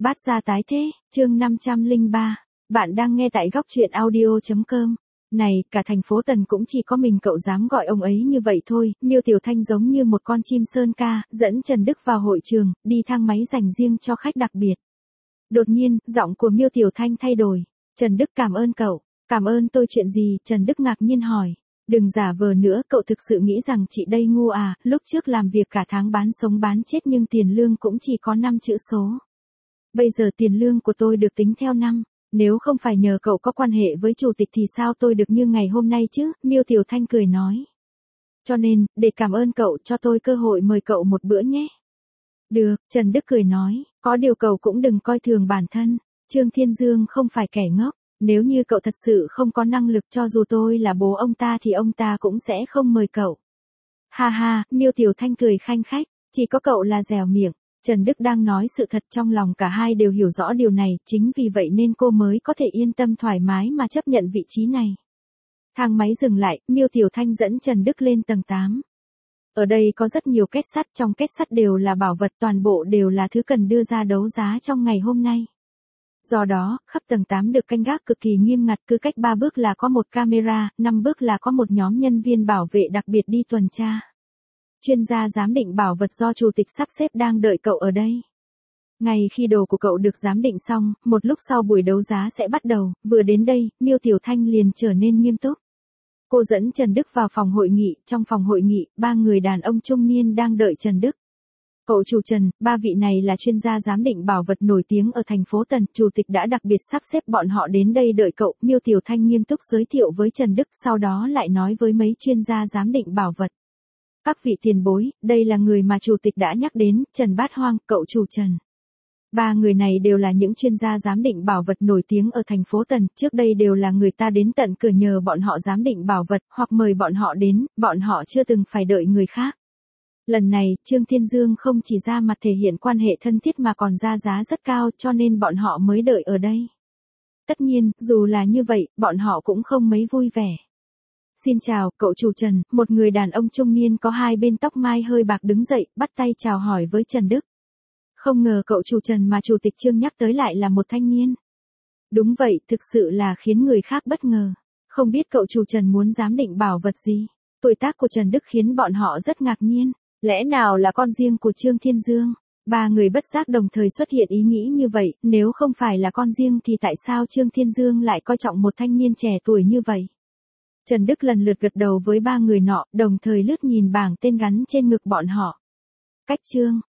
Bát gia tái thế, chương 503. Bạn đang nghe tại góc truyện audio.com. Này, cả thành phố Tần cũng chỉ có mình cậu dám gọi ông ấy như vậy thôi. Miêu Tiểu Thanh giống như một con chim sơn ca, dẫn Trần Đức vào hội trường, đi thang máy dành riêng cho khách đặc biệt. Đột nhiên, giọng của Miêu Tiểu Thanh thay đổi. Trần Đức cảm ơn cậu. Cảm ơn tôi chuyện gì? Trần Đức ngạc nhiên hỏi. Đừng giả vờ nữa, cậu thực sự nghĩ rằng chị đây ngu à? Lúc trước làm việc cả tháng bán sống bán chết nhưng tiền lương cũng chỉ có 5 chữ số. Bây giờ tiền lương của tôi được tính theo năm. Nếu không phải nhờ cậu có quan hệ với chủ tịch thì sao tôi được như ngày hôm nay chứ? Miêu Tiểu Thanh cười nói. Cho nên, để cảm ơn cậu cho tôi cơ hội mời cậu một bữa nhé. Được, Trần Đức cười nói, có điều cậu cũng đừng coi thường bản thân. Trương Thiên Dương không phải kẻ ngốc. Nếu như cậu thật sự không có năng lực cho dù tôi là bố ông ta thì ông ta cũng sẽ không mời cậu. Ha ha, Miêu Tiểu Thanh cười khanh khách, chỉ có cậu là dẻo miệng. Trần Đức đang nói sự thật, trong lòng cả hai đều hiểu rõ điều này, chính vì vậy nên cô mới có thể yên tâm thoải mái mà chấp nhận vị trí này. Thang máy dừng lại, Miêu Tiểu Thanh dẫn Trần Đức lên tầng 8. Ở đây có rất nhiều két sắt, trong két sắt đều là bảo vật, toàn bộ đều là thứ cần đưa ra đấu giá trong ngày hôm nay. Do đó, khắp tầng 8 được canh gác cực kỳ nghiêm ngặt, cứ cách 3 bước là có một camera, 5 bước là có một nhóm nhân viên bảo vệ đặc biệt đi tuần tra. Chuyên gia giám định bảo vật do chủ tịch sắp xếp đang đợi cậu ở đây. Ngay khi đồ của cậu được giám định xong, một lúc sau buổi đấu giá sẽ bắt đầu, vừa đến đây, Miêu Tiểu Thanh liền trở nên nghiêm túc. Cô dẫn Trần Đức vào phòng hội nghị, trong phòng hội nghị, 3 người đàn ông trung niên đang đợi Trần Đức. Cậu chủ Trần, 3 vị này là chuyên gia giám định bảo vật nổi tiếng ở thành phố Tần, chủ tịch đã đặc biệt sắp xếp bọn họ đến đây đợi cậu. Miêu Tiểu Thanh nghiêm túc giới thiệu với Trần Đức, sau đó lại nói với mấy chuyên gia giám định bảo vật. Các vị tiền bối, đây là người mà chủ tịch đã nhắc đến, Trần Bát Hoang, cậu chủ Trần. 3 người này đều là những chuyên gia giám định bảo vật nổi tiếng ở thành phố Tần, trước đây đều là người ta đến tận cửa nhờ bọn họ giám định bảo vật, hoặc mời bọn họ đến, bọn họ chưa từng phải đợi người khác. Lần này, Trương Thiên Dương không chỉ ra mặt thể hiện quan hệ thân thiết mà còn ra giá rất cao, cho nên bọn họ mới đợi ở đây. Tất nhiên, dù là như vậy, bọn họ cũng không mấy vui vẻ. Xin chào, cậu chủ Trần, một người đàn ông trung niên có hai bên tóc mai hơi bạc đứng dậy, bắt tay chào hỏi với Trần Đức. Không ngờ cậu chủ Trần mà chủ tịch Trương nhắc tới lại là một thanh niên. Đúng vậy, thực sự là khiến người khác bất ngờ. Không biết cậu chủ Trần muốn giám định bảo vật gì? Tuổi tác của Trần Đức khiến bọn họ rất ngạc nhiên. Lẽ nào là con riêng của Trương Thiên Dương? 3 người bất giác đồng thời xuất hiện ý nghĩ như vậy, nếu không phải là con riêng thì tại sao Trương Thiên Dương lại coi trọng một thanh niên trẻ tuổi như vậy? Trần Đức lần lượt gật đầu với 3 người nọ, đồng thời lướt nhìn bảng tên gắn trên ngực bọn họ. Cách Trương,